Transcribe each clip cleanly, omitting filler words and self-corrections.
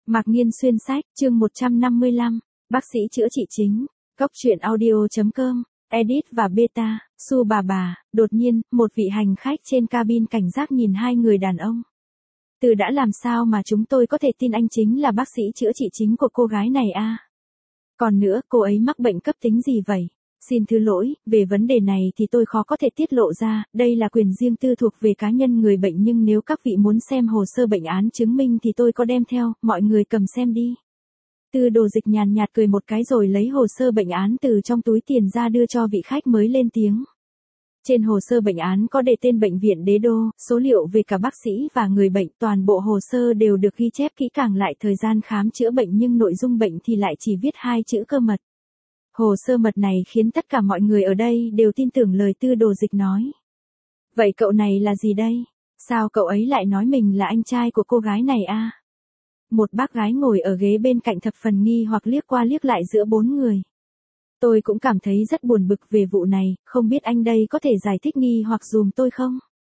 Mạc Nghiên xuyên sách, chương 155, bác sĩ chữa trị chính, Cốc truyện audio.com, edit và beta, Su bà, đột nhiên, một vị hành khách trên cabin cảnh giác nhìn hai người đàn ông. Từ đã làm sao mà chúng tôi có thể tin anh chính là bác sĩ chữa trị chính của cô gái này à? Còn nữa, cô ấy mắc bệnh cấp tính gì vậy? Xin thứ lỗi, về vấn đề này thì tôi khó có thể tiết lộ ra, đây là quyền riêng tư thuộc về cá nhân người bệnh, nhưng nếu các vị muốn xem hồ sơ bệnh án chứng minh thì tôi có đem theo, mọi người cầm xem đi. Tư Đồ Dịch nhàn nhạt cười một cái rồi lấy hồ sơ bệnh án từ trong túi tiền ra đưa cho vị khách mới lên tiếng. Trên hồ sơ bệnh án có đề tên bệnh viện Đế Đô, số liệu về cả bác sĩ và người bệnh, toàn bộ hồ sơ đều được ghi chép kỹ càng lại thời gian khám chữa bệnh, nhưng nội dung bệnh thì lại chỉ viết 2 chữ cơ mật. Hồ sơ mật này khiến tất cả mọi người ở đây đều tin tưởng lời Tư Đồ Dịch nói. Vậy cậu này là gì đây? Sao cậu ấy lại nói mình là anh trai của cô gái này à? Một bác gái ngồi ở ghế bên cạnh thập phần nghi hoặc liếc qua liếc lại giữa 4 người. Tôi cũng cảm thấy rất buồn bực về vụ này, không biết anh đây có thể giải thích nghi hoặc dùm tôi không?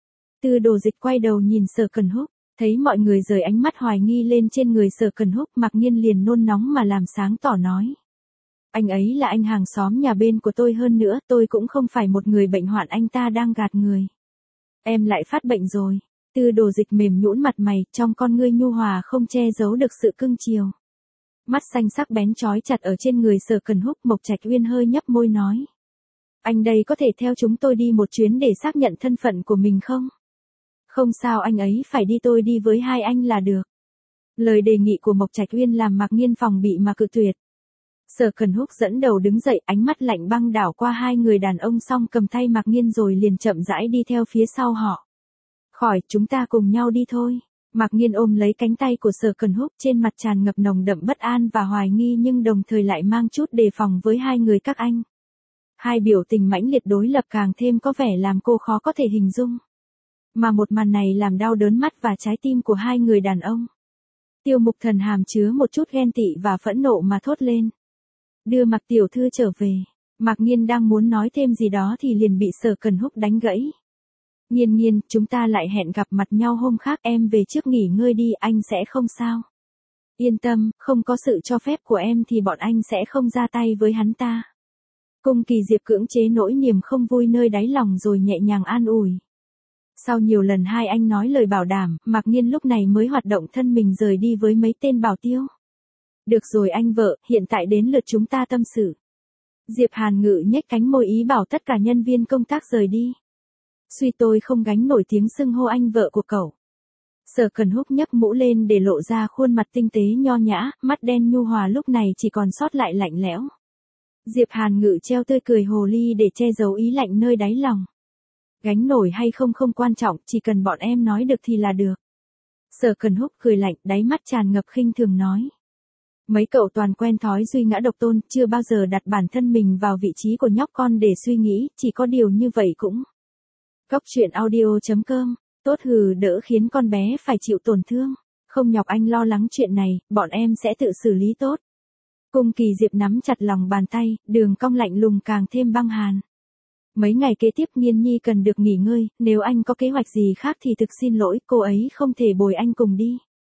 Tư Đồ Dịch quay đầu nhìn Sở Cần Húc, thấy mọi người rời ánh mắt hoài nghi lên trên người Sở Cần Húc, Mạc Nghiên liền nôn nóng mà làm sáng tỏ nói. Anh ấy là anh hàng xóm nhà bên của tôi, hơn nữa tôi cũng không phải một người bệnh hoạn anh ta đang gạt người. Em lại phát bệnh rồi. Tư Đồ Dịch mềm nhũn mặt mày, trong con ngươi nhu hòa không che giấu được sự cưng chiều. Mắt xanh sắc bén chói chặt ở trên người Sở Cần Húc, Mộc Trạch Uyên hơi nhấp môi nói. Anh đây có thể theo chúng tôi đi một chuyến để xác nhận thân phận của mình không? Không sao, anh ấy phải đi, tôi đi với hai anh là được. Lời đề nghị của Mộc Trạch Uyên làm Mạc Nghiên phòng bị mà cự tuyệt. Sở Cần Húc dẫn đầu đứng dậy, ánh mắt lạnh băng đảo qua hai người đàn ông xong cầm tay Mạc Nghiên rồi liền chậm rãi đi theo phía sau họ. Khỏi, chúng ta cùng nhau đi thôi. Mạc Nghiên ôm lấy cánh tay của Sở Cần Húc, trên mặt tràn ngập nồng đậm bất an và hoài nghi, nhưng đồng thời lại mang chút đề phòng với hai người các anh. Hai biểu tình mãnh liệt đối lập càng thêm có vẻ làm cô khó có thể hình dung. Mà một màn này làm đau đớn mắt và trái tim của hai người đàn ông. Tiêu Mục Thần hàm chứa một chút ghen tị và phẫn nộ mà thốt lên. Đưa Mạc tiểu thư trở về. Mạc Nghiên đang muốn nói thêm gì đó thì liền bị Sở Cần Húc đánh gãy. Nghiên, chúng ta lại hẹn gặp mặt nhau hôm khác, em về trước nghỉ ngơi đi, anh sẽ không sao. Yên tâm, không có sự cho phép của em thì bọn anh sẽ không ra tay với hắn ta. Cung Kỳ Diệp cưỡng chế nỗi niềm không vui nơi đáy lòng rồi nhẹ nhàng an ủi. Sau nhiều lần hai anh nói lời bảo đảm, Mạc Nghiên lúc này mới hoạt động thân mình rời đi với mấy tên bảo tiêu. Được rồi anh vợ, hiện tại đến lượt chúng ta tâm sự. Diệp Hàn Ngự nhếch cánh môi ý bảo tất cả nhân viên công tác rời đi. Suy tôi không gánh nổi tiếng xưng hô anh vợ của cậu. Sở Cần Húc nhấc mũ lên để lộ ra khuôn mặt tinh tế nho nhã, mắt đen nhu hòa lúc này chỉ còn sót lại lạnh lẽo. Diệp Hàn Ngự treo tươi cười hồ ly để che giấu ý lạnh nơi đáy lòng. Gánh nổi hay không không quan trọng, chỉ cần bọn em nói được thì là được. Sở Cần Húc cười lạnh, đáy mắt tràn ngập khinh thường nói. Mấy cậu toàn quen thói duy ngã độc tôn, chưa bao giờ đặt bản thân mình vào vị trí của nhóc con để suy nghĩ, chỉ có điều như vậy cũng. Cốc truyện audio.com, tốt hừ, đỡ khiến con bé phải chịu tổn thương. Không nhọc anh lo lắng chuyện này, bọn em sẽ tự xử lý tốt. Cung Kỳ Diệp nắm chặt lòng bàn tay, đường cong lạnh lùng càng thêm băng hàn. Mấy ngày kế tiếp Nghiên Nhi cần được nghỉ ngơi, nếu anh có kế hoạch gì khác thì thực xin lỗi, cô ấy không thể bồi anh cùng đi.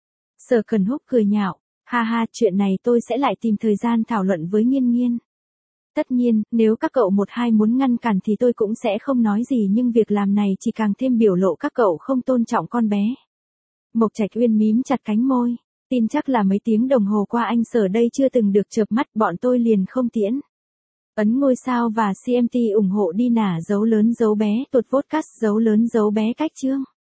Sở Cần Húc cười nhạo, ha ha, chuyện này tôi sẽ lại tìm thời gian thảo luận với Nghiên. Tất nhiên, nếu các cậu một hai muốn ngăn cản thì tôi cũng sẽ không nói gì, nhưng việc làm này chỉ càng thêm biểu lộ các cậu không tôn trọng con bé. Mộc Trạch Uyên mím chặt cánh môi, tin chắc là mấy tiếng đồng hồ qua anh Sở đây chưa từng được chợp mắt, bọn tôi liền không tiễn. Ấn ngôi sao và CMT ủng hộ đi nả dấu lớn dấu bé, tuột podcast dấu lớn dấu bé cách chương.